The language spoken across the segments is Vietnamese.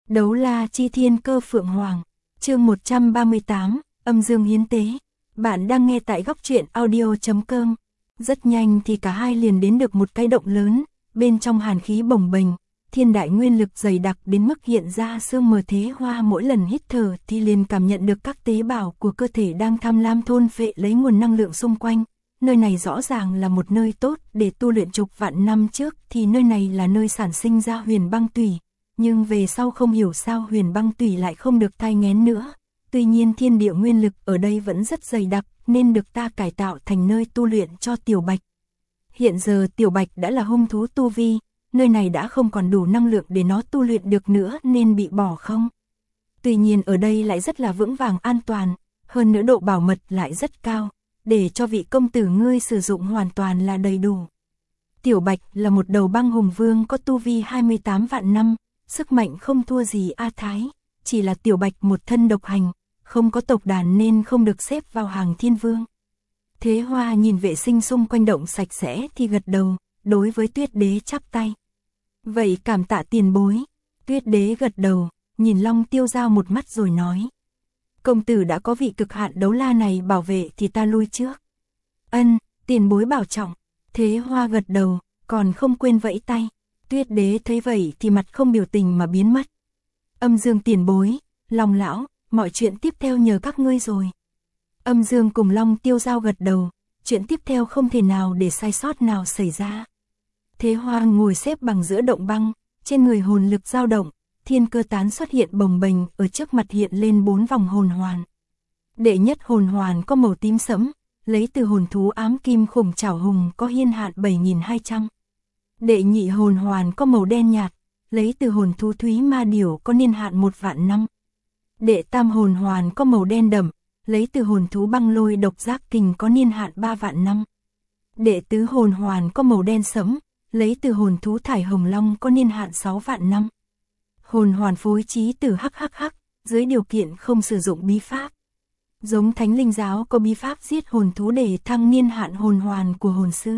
Đấu la chi thiên cơ phượng hoàng, chương 138, âm dương hiến tế. Bạn đang nghe tại góc truyện audio.com. Rất nhanh thì cả hai liền đến được một cái động lớn, bên trong hàn khí bồng bềnh, thiên đại nguyên lực dày đặc đến mức hiện ra sương mờ. Thế Hoa mỗi lần hít thở thì liền cảm nhận được các tế bào của cơ thể đang tham lam thôn phệ lấy nguồn năng lượng xung quanh. Nơi này rõ ràng là một nơi tốt để tu luyện. Chục vạn năm trước thì nơi này là nơi sản sinh ra huyền băng tủy, nhưng về sau không hiểu sao huyền băng tủy lại không được thai nghén nữa. Tuy nhiên thiên địa nguyên lực ở đây vẫn rất dày đặc nên được ta cải tạo thành nơi tu luyện cho Tiểu Bạch. Hiện giờ Tiểu Bạch đã là hung thú tu vi, nơi này đã không còn đủ năng lượng để nó tu luyện được nữa nên bị bỏ không. Tuy nhiên ở đây lại rất là vững vàng an toàn, hơn nữa độ bảo mật lại rất cao, để cho vị công tử ngươi sử dụng hoàn toàn là đầy đủ. Tiểu Bạch là một đầu băng hùng vương có tu vi 28 vạn năm, sức mạnh không thua gì A Thái, chỉ là Tiểu Bạch một thân độc hành, không có tộc đàn nên không được xếp vào hàng thiên vương. Thế Hoa nhìn vệ sinh xung quanh động sạch sẽ thì gật đầu, đối với Tuyết Đế chắp tay. Vậy cảm tạ tiền bối. Tuyết Đế gật đầu, nhìn Long Tiêu Giao một mắt rồi nói. Công tử đã có vị cực hạn đấu la này bảo vệ thì ta lui trước. Ân, tiền bối bảo trọng. Thế Hoa gật đầu, còn không quên vẫy tay. Tuyết Đế thấy vậy thì mặt không biểu tình mà biến mất. Âm Dương tiền bối, Long lão, mọi chuyện tiếp theo nhờ các ngươi rồi. Âm Dương cùng Long Tiêu Giao gật đầu, chuyện tiếp theo không thể nào để sai sót nào xảy ra. Thế Hoa ngồi xếp bằng giữa động băng, trên người hồn lực dao động, thiên cơ tán xuất hiện bồng bềnh, ở trước mặt hiện lên 4 vòng hồn hoàn. Đệ nhất hồn hoàn có màu tím sẫm, lấy từ hồn thú ám kim khủng trảo hùng có hiên hạn 7200. Đệ nhị hồn hoàn có màu đen nhạt, lấy từ hồn thú thúy ma điểu có niên hạn 1 vạn năm. Đệ tam hồn hoàn có màu đen đậm, lấy từ hồn thú băng lôi độc giác kình có niên hạn 3 vạn năm. Đệ tứ hồn hoàn có màu đen sẫm, lấy từ hồn thú thải hồng long có niên hạn 6 vạn năm. Hồn hoàn phối trí từ hắc, dưới điều kiện không sử dụng bí pháp. Giống Thánh Linh giáo có bí pháp giết hồn thú để thăng niên hạn hồn hoàn của hồn sư.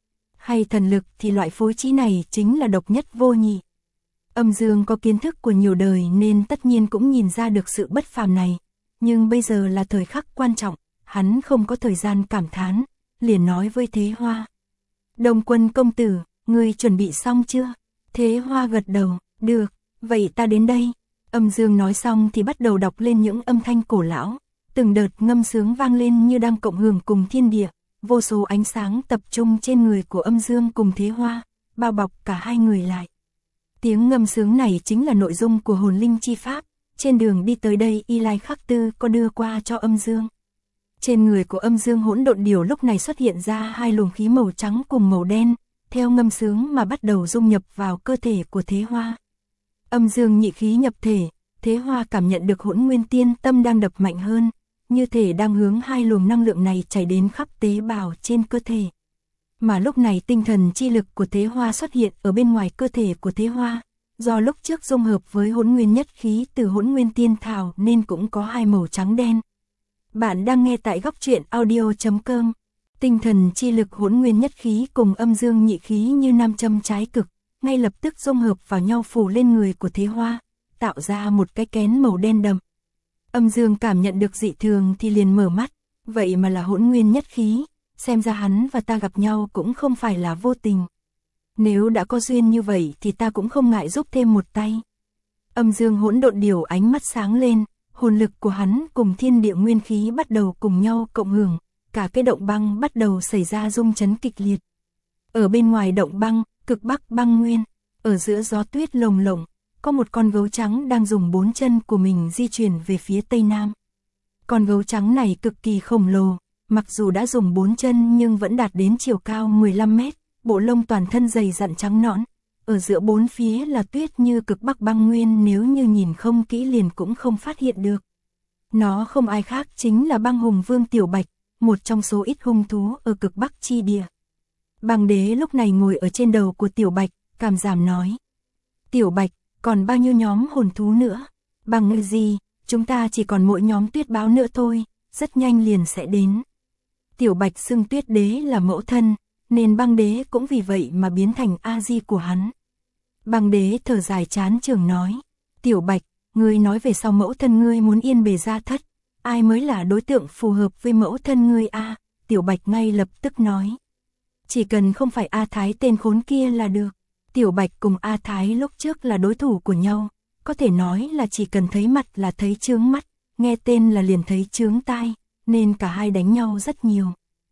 Hay thần lực thì loại phối trí này chính là độc nhất vô nhị. Âm Dương có kiến thức của nhiều đời nên tất nhiên cũng nhìn ra được sự bất phàm này, nhưng bây giờ là thời khắc quan trọng, hắn không có thời gian cảm thán, liền nói với Thế Hoa. Đông Quân công tử, ngươi chuẩn bị xong chưa? Thế Hoa gật đầu, được, vậy ta đến đây. Âm Dương nói xong thì bắt đầu đọc lên những âm thanh cổ lão, từng đợt ngâm sướng vang lên như đang cộng hưởng cùng thiên địa, vô số ánh sáng tập trung trên người của Âm Dương cùng Thế Hoa, bao bọc cả hai người lại. Tiếng ngâm sướng này chính là nội dung của hồn linh chi pháp, trên đường đi tới đây Y Lai Khắc Tư có đưa qua cho Âm Dương. Trên người của Âm Dương hỗn độn điểu lúc này xuất hiện ra hai luồng khí màu trắng cùng màu đen, theo ngâm sướng mà bắt đầu dung nhập vào cơ thể của Thế Hoa. Âm Dương nhị khí nhập thể, Thế Hoa cảm nhận được Hỗn Nguyên Tiên Tâm đang đập mạnh hơn, như thể đang hướng hai luồng năng lượng này chảy đến khắp tế bào trên cơ thể. Mà lúc này tinh thần chi lực của Thế Hoa xuất hiện ở bên ngoài cơ thể của Thế Hoa, do lúc trước dung hợp với Hỗn Nguyên nhất khí từ Hỗn Nguyên Tiên Thảo nên cũng có hai màu trắng đen. Bạn đang nghe tại góc truyện audio.com. Tinh thần chi lực Hỗn Nguyên nhất khí cùng Âm Dương nhị khí như nam châm trái cực, ngay lập tức dung hợp vào nhau phủ lên người của Thế Hoa, tạo ra một cái kén màu đen đậm. Âm Dương cảm nhận được dị thường thì liền mở mắt, vậy mà là Hỗn Nguyên nhất khí, xem ra hắn và ta gặp nhau cũng không phải là vô tình. Nếu đã có duyên như vậy thì ta cũng không ngại giúp thêm một tay. Âm Dương hỗn độn điểu ánh mắt sáng lên, hồn lực của hắn cùng thiên địa nguyên khí bắt đầu cùng nhau cộng hưởng, cả cái động băng bắt đầu xảy ra rung chấn kịch liệt. Ở bên ngoài động băng, cực bắc băng nguyên, ở giữa gió tuyết lồng lộng, có một con gấu trắng đang dùng 4 chân của mình di chuyển về phía tây nam. Con gấu trắng này cực kỳ khổng lồ, mặc dù đã dùng 4 chân nhưng vẫn đạt đến chiều cao 15 mét, bộ lông toàn thân dày dặn trắng nõn, ở giữa bốn phía là tuyết như cực bắc băng nguyên, nếu như nhìn không kỹ liền cũng không phát hiện được. Nó không ai khác chính là băng hùng vương Tiểu Bạch, một trong số ít hung thú ở cực bắc chi địa. Băng đế lúc này ngồi ở trên đầu của Tiểu Bạch, cảm giảm nói. Tiểu Bạch, còn bao nhiêu nhóm hồn thú nữa? Bằng gì, chúng ta chỉ còn mỗi nhóm tuyết báo nữa thôi, rất nhanh liền sẽ đến. Tiểu Bạch xưng Tuyết Đế là mẫu thân, nên băng đế cũng vì vậy mà biến thành A-di của hắn. Băng đế thở dài chán chường nói. Tiểu Bạch, ngươi nói về sau mẫu thân ngươi muốn yên bề gia thất, ai mới là đối tượng phù hợp với mẫu thân ngươi a? Tiểu Bạch ngay lập tức nói. Chỉ cần không phải A Thái tên khốn kia là được. Tiểu Bạch cùng A Thái lúc trước là đối thủ của nhau, có thể nói là chỉ cần thấy mặt là thấy chướng mắt, nghe tên là liền thấy chướng tai, nên cả hai đánh nhau rất nhiều.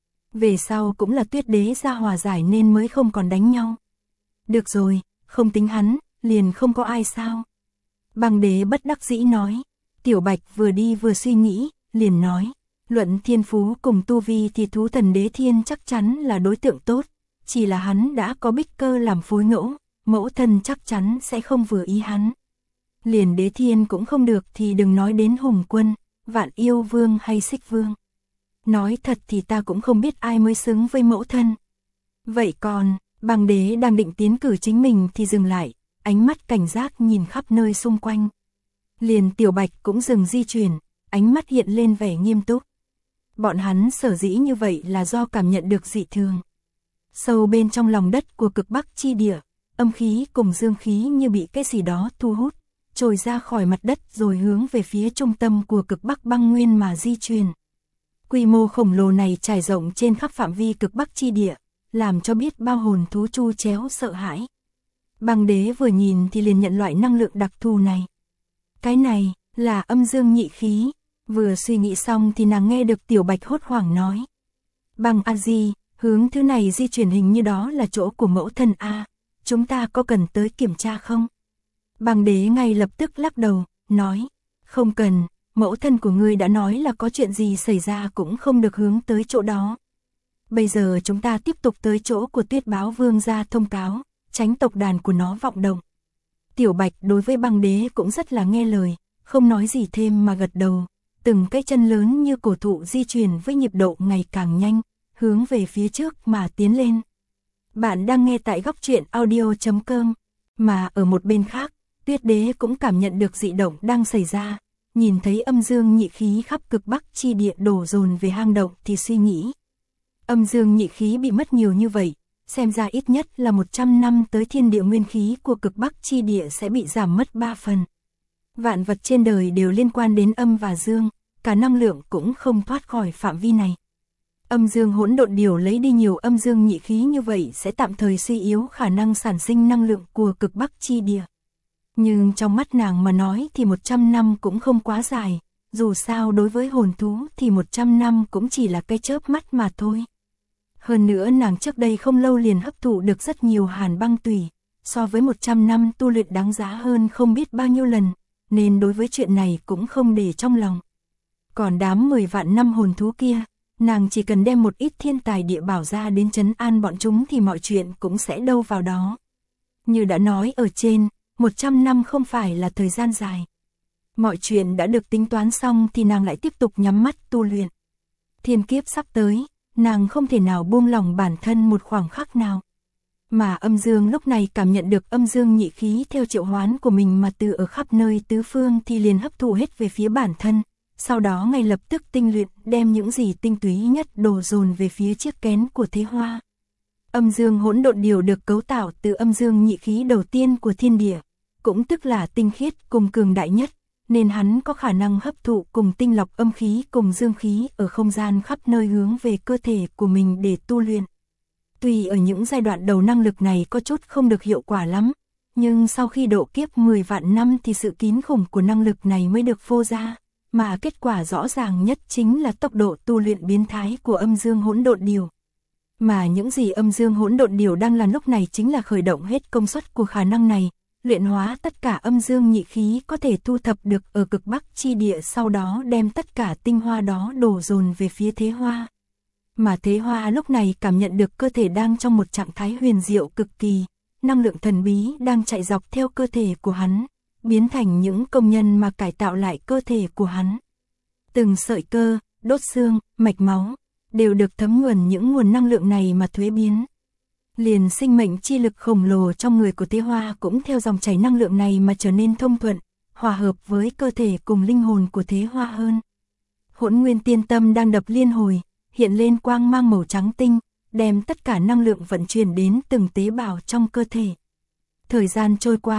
Về sau cũng là Tuyết Đế ra hòa giải nên mới không còn đánh nhau. Được rồi, không tính hắn, liền không có ai sao? Băng Đế bất đắc dĩ nói. Tiểu Bạch vừa đi vừa suy nghĩ, liền nói. Luận thiên phú cùng tu vi thì Thú Thần Đế Thiên chắc chắn là đối tượng tốt, chỉ là hắn đã có Bích Cơ làm phối ngẫu, mẫu thân chắc chắn sẽ không vừa ý hắn. Liền Đế Thiên cũng không được thì đừng nói đến Hùng Quân, Vạn Yêu Vương hay Xích Vương. Nói thật thì ta cũng không biết ai mới xứng với mẫu thân. Vậy còn, Băng Đế đang định tiến cử chính mình thì dừng lại, ánh mắt cảnh giác nhìn khắp nơi xung quanh. Liền Tiểu Bạch cũng dừng di chuyển, ánh mắt hiện lên vẻ nghiêm túc. Bọn hắn sở dĩ như vậy là do cảm nhận được dị thường. Sâu bên trong lòng đất của cực Bắc chi địa, âm khí cùng dương khí như bị cái gì đó thu hút, trồi ra khỏi mặt đất rồi hướng về phía trung tâm của cực Bắc băng nguyên mà di chuyển. Quy mô khổng lồ này trải rộng trên khắp phạm vi cực Bắc chi địa, làm cho biết bao hồn thú chu chéo sợ hãi. Băng Đế vừa nhìn thì liền nhận loại năng lượng đặc thù này. Cái này là âm dương nhị khí. Vừa suy nghĩ xong thì nàng nghe được Tiểu Bạch hốt hoảng nói. Băng A Di, hướng thứ này di chuyển hình như đó là chỗ của mẫu thân A, chúng ta có cần tới kiểm tra không? Băng Đế ngay lập tức lắc đầu, nói. Không cần, mẫu thân của ngươi đã nói là có chuyện gì xảy ra cũng không được hướng tới chỗ đó. Bây giờ chúng ta tiếp tục tới chỗ của Tuyết Báo Vương ra thông cáo, tránh tộc đàn của nó vọng động. Tiểu Bạch đối với Băng Đế cũng rất là nghe lời, không nói gì thêm mà gật đầu. Từng cái chân lớn như cổ thụ di chuyển với nhịp độ ngày càng nhanh, hướng về phía trước mà tiến lên. Bạn đang nghe tại góc truyện audio.com, mà ở một bên khác, Tuyết Đế cũng cảm nhận được dị động đang xảy ra, nhìn thấy âm dương nhị khí khắp cực Bắc chi địa đổ dồn về hang động thì suy nghĩ. Âm dương nhị khí bị mất nhiều như vậy, xem ra ít nhất là 100 năm tới thiên địa nguyên khí của cực Bắc chi địa sẽ bị giảm mất 3 phần. Vạn vật trên đời đều liên quan đến âm và dương, cả năng lượng cũng không thoát khỏi phạm vi này. Âm dương hỗn độn điều lấy đi nhiều âm dương nhị khí như vậy sẽ tạm thời suy yếu khả năng sản sinh năng lượng của cực Bắc chi địa. Nhưng trong mắt nàng mà nói thì 100 năm cũng không quá dài, dù sao đối với hồn thú thì 100 năm cũng chỉ là cái chớp mắt mà thôi. Hơn nữa nàng trước đây không lâu liền hấp thụ được rất nhiều hàn băng tủy, so với 100 năm tu luyện đáng giá hơn không biết bao nhiêu lần, nên đối với chuyện này cũng không để trong lòng. Còn đám 10 vạn năm hồn thú kia, nàng chỉ cần đem một ít thiên tài địa bảo ra đến trấn an bọn chúng thì mọi chuyện cũng sẽ đâu vào đó. Như đã nói ở trên, 100 năm không phải là thời gian dài. Mọi chuyện đã được tính toán xong thì nàng lại tiếp tục nhắm mắt tu luyện. Thiên kiếp sắp tới, nàng không thể nào buông lỏng bản thân một khoảng khắc nào. Mà âm dương lúc này cảm nhận được âm dương nhị khí theo triệu hoán của mình mà từ ở khắp nơi tứ phương thì liền hấp thụ hết về phía bản thân. Sau đó ngay lập tức tinh luyện đem những gì tinh túy nhất đổ dồn về phía chiếc kén của Thế Hoa. Âm dương hỗn độn điều được cấu tạo từ âm dương nhị khí đầu tiên của thiên địa, cũng tức là tinh khiết cùng cường đại nhất, nên hắn có khả năng hấp thụ cùng tinh lọc âm khí cùng dương khí ở không gian khắp nơi hướng về cơ thể của mình để tu luyện. Tuy ở những giai đoạn đầu năng lực này có chút không được hiệu quả lắm, nhưng sau khi độ kiếp 10 vạn năm thì sự kín khủng của năng lực này mới được phô ra, mà kết quả rõ ràng nhất chính là tốc độ tu luyện biến thái của âm dương hỗn độn điều. Mà những gì âm dương hỗn độn điều đang làm lúc này chính là khởi động hết công suất của khả năng này, luyện hóa tất cả âm dương nhị khí có thể thu thập được ở cực Bắc chi địa, sau đó đem tất cả tinh hoa đó đổ dồn về phía Thế Hoa. Mà Thế Hoa lúc này cảm nhận được cơ thể đang trong một trạng thái huyền diệu cực kỳ, năng lượng thần bí đang chạy dọc theo cơ thể của hắn, biến thành những công nhân mà cải tạo lại cơ thể của hắn. Từng sợi cơ, đốt xương, mạch máu, đều được thấm nhuần những nguồn năng lượng này mà thuế biến. Liền sinh mệnh chi lực khổng lồ trong người của Thế Hoa cũng theo dòng chảy năng lượng này mà trở nên thông thuận, hòa hợp với cơ thể cùng linh hồn của Thế Hoa hơn. Hỗn Nguyên Tiên Tâm đang đập liên hồi, hiện lên quang mang màu trắng tinh, đem tất cả năng lượng vận chuyển đến từng tế bào trong cơ thể. Thời gian trôi qua,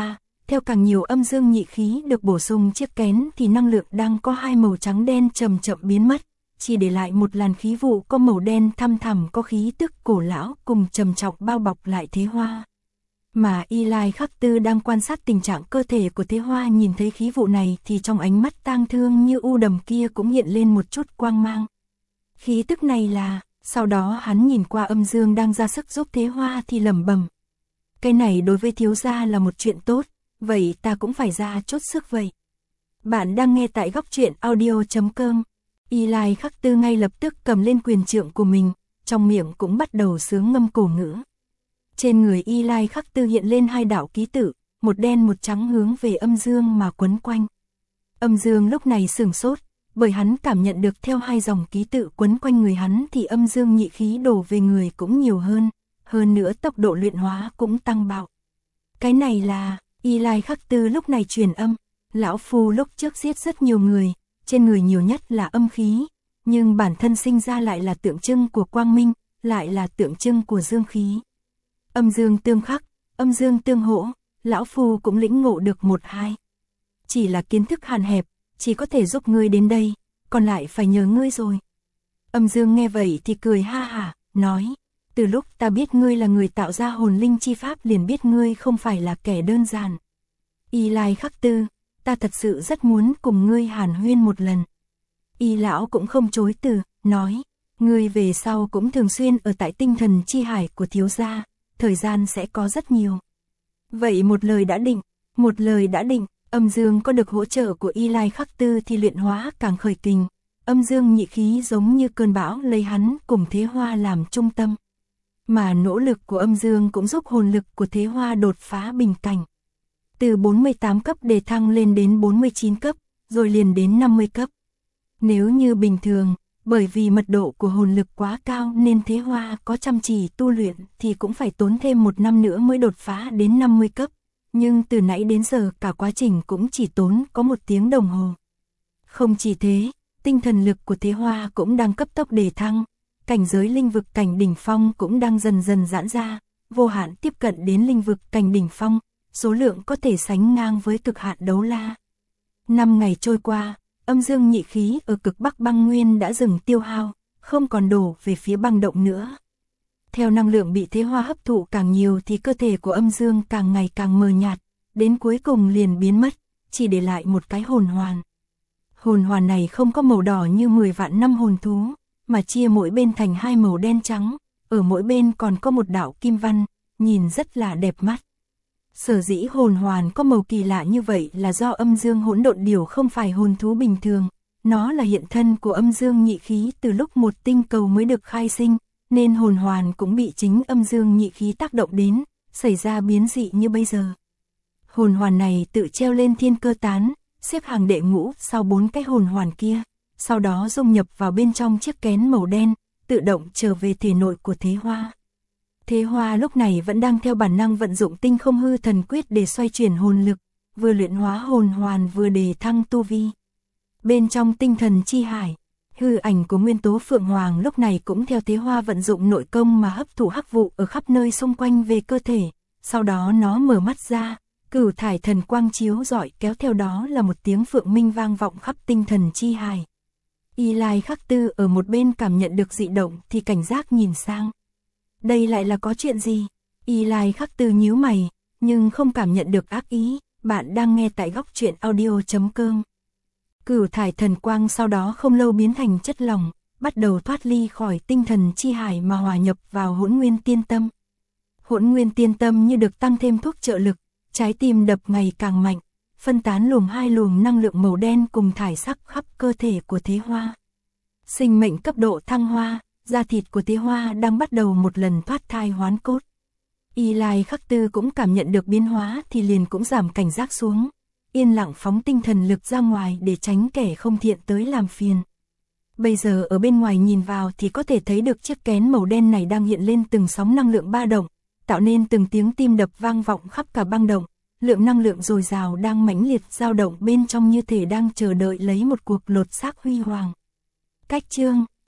Theo càng nhiều âm dương nhị khí được bổ sung chiếc kén thì năng lượng đang có hai màu trắng đen chậm chậm biến mất, chỉ để lại một làn khí vụ có màu đen thăm thẳm có khí tức cổ lão cùng trầm trọng bao bọc lại Thế Hoa. Mà Y Lai Khắc Tư đang quan sát tình trạng cơ thể của Thế Hoa, nhìn thấy khí vụ này thì trong ánh mắt tang thương như u đầm kia cũng hiện lên một chút quang mang. Khí tức này là... Sau đó hắn nhìn qua âm dương đang ra sức giúp Thế Hoa thì lẩm bẩm. Cái này đối với thiếu gia là một chuyện tốt, vậy ta cũng phải ra chốt sức vậy. Bạn đang nghe tại góc truyện audio.com. Y Lai Khắc Tư ngay lập tức cầm lên quyền trượng của mình, trong miệng cũng bắt đầu sướng ngâm cổ ngữ. Trên người Y Lai Khắc Tư hiện lên hai đạo ký tự, một đen một trắng hướng về âm dương mà quấn quanh. Âm dương lúc này sửng sốt, bởi hắn cảm nhận được theo hai dòng ký tự quấn quanh người hắn thì âm dương nhị khí đổ về người cũng nhiều hơn nữa tốc độ luyện hóa cũng tăng bạo. Cái này là... Y Lai Khắc Tư lúc này truyền âm, lão phu lúc trước giết rất nhiều người, trên người nhiều nhất là âm khí, nhưng bản thân sinh ra lại là tượng trưng của quang minh, lại là tượng trưng của dương khí. Âm dương tương khắc, âm dương tương hỗ, lão phu cũng lĩnh ngộ được một hai. Chỉ là kiến thức hạn hẹp, chỉ có thể giúp ngươi đến đây, còn lại phải nhờ ngươi rồi. Âm dương nghe vậy thì cười ha hả, nói, từ lúc ta biết ngươi là người tạo ra hồn linh chi pháp liền biết ngươi không phải là kẻ đơn giản. Y Lai Khắc Tư, ta thật sự rất muốn cùng ngươi hàn huyên một lần. Y lão cũng không chối từ, nói, ngươi về sau cũng thường xuyên ở tại tinh thần chi hải của thiếu gia, thời gian sẽ có rất nhiều. Vậy một lời đã định, âm dương có được hỗ trợ của Y Lai Khắc Tư thì luyện hóa càng khởi kình, âm dương nhị khí giống như cơn bão lấy hắn cùng Thế Hoa làm trung tâm. Mà nỗ lực của âm dương cũng giúp hồn lực của Thế Hoa đột phá bình cảnh. Từ 48 cấp đề thăng lên đến 49 cấp, rồi liền đến 50 cấp. Nếu như bình thường, bởi vì mật độ của hồn lực quá cao nên Thế Hoa có chăm chỉ tu luyện thì cũng phải tốn thêm một năm nữa mới đột phá đến 50 cấp. Nhưng từ nãy đến giờ cả quá trình cũng chỉ tốn có 1 tiếng đồng hồ. Không chỉ thế, tinh thần lực của Thế Hoa cũng đang cấp tốc đề thăng. Cảnh giới linh vực cảnh đỉnh phong cũng đang dần dần giãn ra, vô hạn tiếp cận đến linh vực cảnh đỉnh phong, số lượng có thể sánh ngang với cực hạn đấu la. 5 ngày trôi qua, âm dương nhị khí ở cực Bắc băng nguyên đã dừng tiêu hao, không còn đổ về phía băng động nữa. Theo năng lượng bị Thế Hoa hấp thụ càng nhiều thì cơ thể của âm dương càng ngày càng mờ nhạt, đến cuối cùng liền biến mất, chỉ để lại một cái hồn hoàn. Hồn hoàn này không có màu đỏ như 10 vạn năm hồn thú, mà chia mỗi bên thành hai màu đen trắng, ở mỗi bên còn có một đạo kim văn, nhìn rất là đẹp mắt. Sở dĩ hồn hoàn có màu kỳ lạ như vậy là do âm dương hỗn độn điều không phải hồn thú bình thường, nó là hiện thân của âm dương nhị khí từ lúc một tinh cầu mới được khai sinh, nên hồn hoàn cũng bị chính âm dương nhị khí tác động đến, xảy ra biến dị như bây giờ. Hồn hoàn này tự treo lên thiên cơ tán, xếp hàng đệ ngũ sau 4 cái hồn hoàn kia. Sau đó dung nhập vào bên trong chiếc kén màu đen, tự động trở về thể nội của Thế Hoa. Thế Hoa lúc này vẫn đang theo bản năng vận dụng tinh không hư thần quyết để xoay chuyển hồn lực, vừa luyện hóa hồn hoàn vừa đề thăng tu vi. Bên trong tinh thần chi hải, hư ảnh của nguyên tố Phượng Hoàng lúc này cũng theo Thế Hoa vận dụng nội công mà hấp thụ hắc vụ ở khắp nơi xung quanh về cơ thể, sau đó nó mở mắt ra, cửu thải thần quang chiếu rọi kéo theo đó là một tiếng phượng minh vang vọng khắp tinh thần chi hải. Y Lai Khắc Tư ở một bên cảm nhận được dị động thì cảnh giác nhìn sang. Đây lại là có chuyện gì? Y Lai Khắc Tư nhíu mày, nhưng không cảm nhận được ác ý. Bạn đang nghe tại góc truyện audio.com. Cửu thải thần quang sau đó không lâu biến thành chất lỏng, bắt đầu thoát ly khỏi tinh thần chi hải mà hòa nhập vào hỗn nguyên tiên tâm. Hỗn nguyên tiên tâm như được tăng thêm thuốc trợ lực, trái tim đập ngày càng mạnh, phân tán hai luồng năng lượng màu đen cùng thải sắc khắp cơ thể của Thế Hoa. Sinh mệnh cấp độ thăng hoa, da thịt của Thế Hoa đang bắt đầu một lần thoát thai hoán cốt. Y Lai Khắc Tư cũng cảm nhận được biến hóa thì liền cũng giảm cảnh giác xuống, yên lặng phóng tinh thần lực ra ngoài để tránh kẻ không thiện tới làm phiền. Bây giờ ở bên ngoài nhìn vào thì có thể thấy được chiếc kén màu đen này đang hiện lên từng sóng năng lượng ba động, tạo nên từng tiếng tim đập vang vọng khắp cả băng động. Lượng năng lượng dồi dào đang mãnh liệt dao động bên trong như thể đang chờ đợi lấy một cuộc lột xác huy hoàng. Cách chương